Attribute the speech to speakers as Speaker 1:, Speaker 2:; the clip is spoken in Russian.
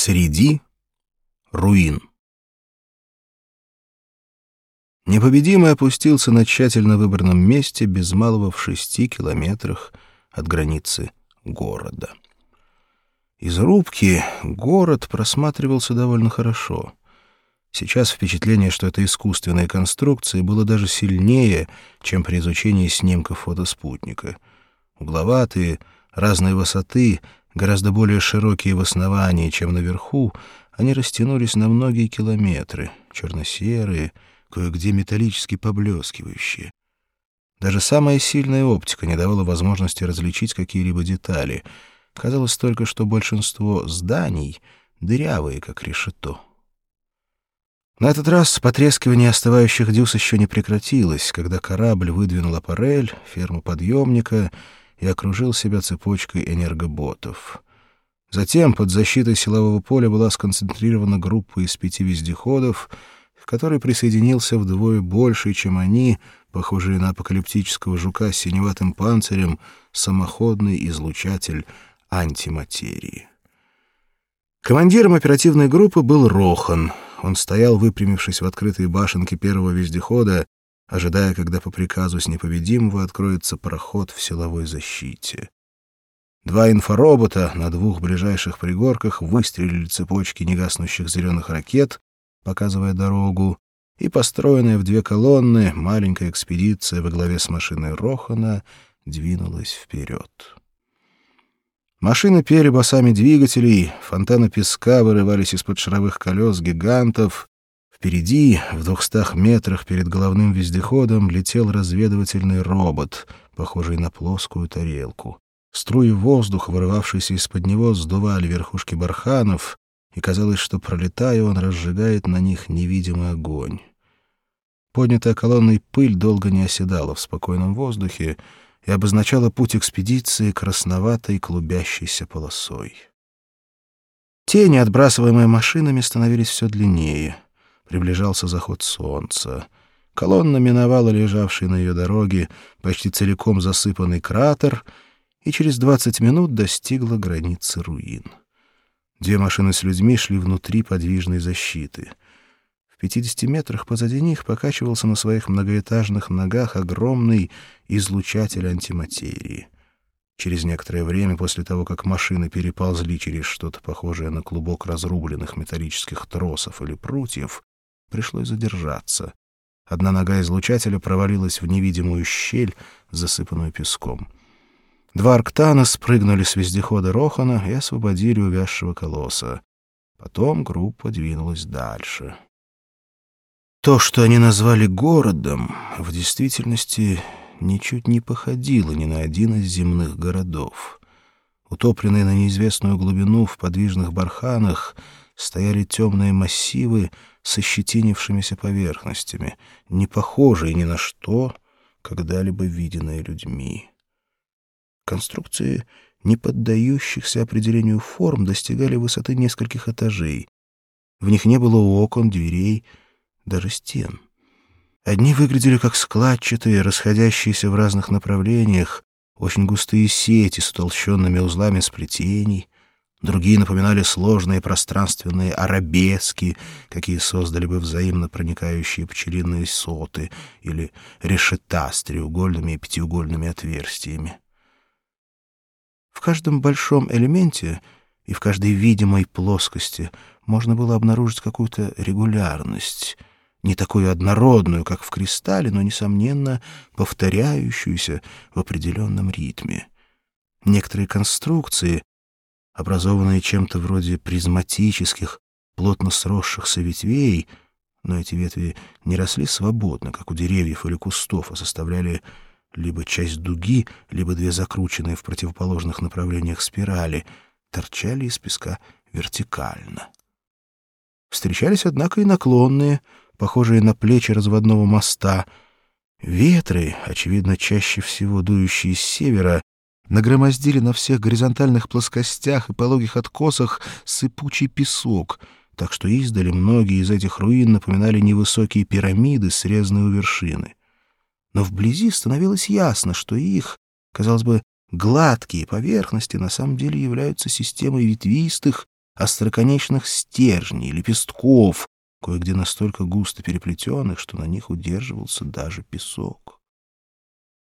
Speaker 1: Среди руин. Непобедимый опустился на тщательно выбранном месте без малого в 6 километрах от границы города. Из рубки город просматривался довольно хорошо. Сейчас впечатление, что это искусственные конструкции, было даже сильнее, чем при изучении снимков фотоспутника. Угловатые, разной высоты, гораздо более широкие в основании, чем наверху, они растянулись на многие километры, черно-серые, кое-где металлически поблескивающие. Даже самая сильная оптика не давала возможности различить какие-либо детали. Казалось только, что большинство зданий дырявые, как решето. На этот раз потрескивание остывающих дюз еще не прекратилось, когда корабль выдвинул аппарель, ферму подъемника и окружил себя цепочкой энергоботов. Затем под защитой силового поля была сконцентрирована группа из 5 вездеходов, к которой присоединился вдвое больше, чем они, похожие на апокалиптического жука с синеватым панцирем, самоходный излучатель антиматерии. Командиром оперативной группы был Рохан. Он стоял, выпрямившись в открытой башенке первого вездехода, ожидая, когда по приказу с непобедимого откроется проход в силовой защите. 2 инфоробота на 2 ближайших пригорках выстрелили цепочки негаснущих зеленых ракет, показывая дорогу, и построенная в 2 колонны маленькая экспедиция во главе с машиной Рохана двинулась вперед. Машины пели басами двигателей, фонтаны песка вырывались из-под шаровых колес гигантов. Впереди, в 200 метрах перед головным вездеходом, летел разведывательный робот, похожий на плоскую тарелку. Струи воздуха, вырывавшиеся из-под него, сдували верхушки барханов, и казалось, что, пролетая, он разжигает на них невидимый огонь. Поднятая колонной пыль долго не оседала в спокойном воздухе и обозначала путь экспедиции красноватой клубящейся полосой. Тени, отбрасываемые машинами, становились все длиннее. Приближался заход солнца. Колонна миновала лежавший на ее дороге почти целиком засыпанный кратер и через 20 минут достигла границы руин. 2 машины с людьми шли внутри подвижной защиты. В 50 метрах позади них покачивался на своих многоэтажных ногах огромный излучатель антиматерии. Через некоторое время после того, как машины переползли через что-то похожее на клубок разрубленных металлических тросов или прутьев, пришлось задержаться. Одна нога излучателя провалилась в невидимую щель, засыпанную песком. 2 арктана спрыгнули с вездехода Рохана и освободили увязшего колосса. Потом группа двинулась дальше. То, что они назвали городом, в действительности ничуть не походило ни на один из земных городов. Утопленные на неизвестную глубину в подвижных барханах стояли темные массивы с ощетинившимися поверхностями, не похожие ни на что, когда-либо виденное людьми. Конструкции, не поддающихся определению форм, достигали высоты нескольких этажей. В них не было окон, дверей, даже стен. Одни выглядели как складчатые, расходящиеся в разных направлениях, очень густые сети с утолщенными узлами сплетений. Другие напоминали сложные пространственные арабески, какие создали бы взаимно проникающие пчелиные соты или решета с треугольными и пятиугольными отверстиями. В каждом большом элементе и в каждой видимой плоскости можно было обнаружить какую-то регулярность, не такую однородную, как в кристалле, но, несомненно, повторяющуюся в определенном ритме. Некоторые конструкции, образованные чем-то вроде призматических, плотно сросшихся ветвей, но эти ветви не росли свободно, как у деревьев или кустов, а составляли либо часть дуги, либо 2 закрученные в противоположных направлениях спирали, торчали из песка вертикально. Встречались, однако, и наклонные, похожие на плечи разводного моста. Ветры, очевидно, чаще всего дующие с севера, нагромоздили на всех горизонтальных плоскостях и пологих откосах сыпучий песок, так что издали многие из этих руин напоминали невысокие пирамиды, срезанные у вершины. Но вблизи становилось ясно, что их, казалось бы, гладкие поверхности на самом деле являются системой ветвистых, остроконечных стержней, лепестков, кое-где настолько густо переплетенных, что на них удерживался даже песок.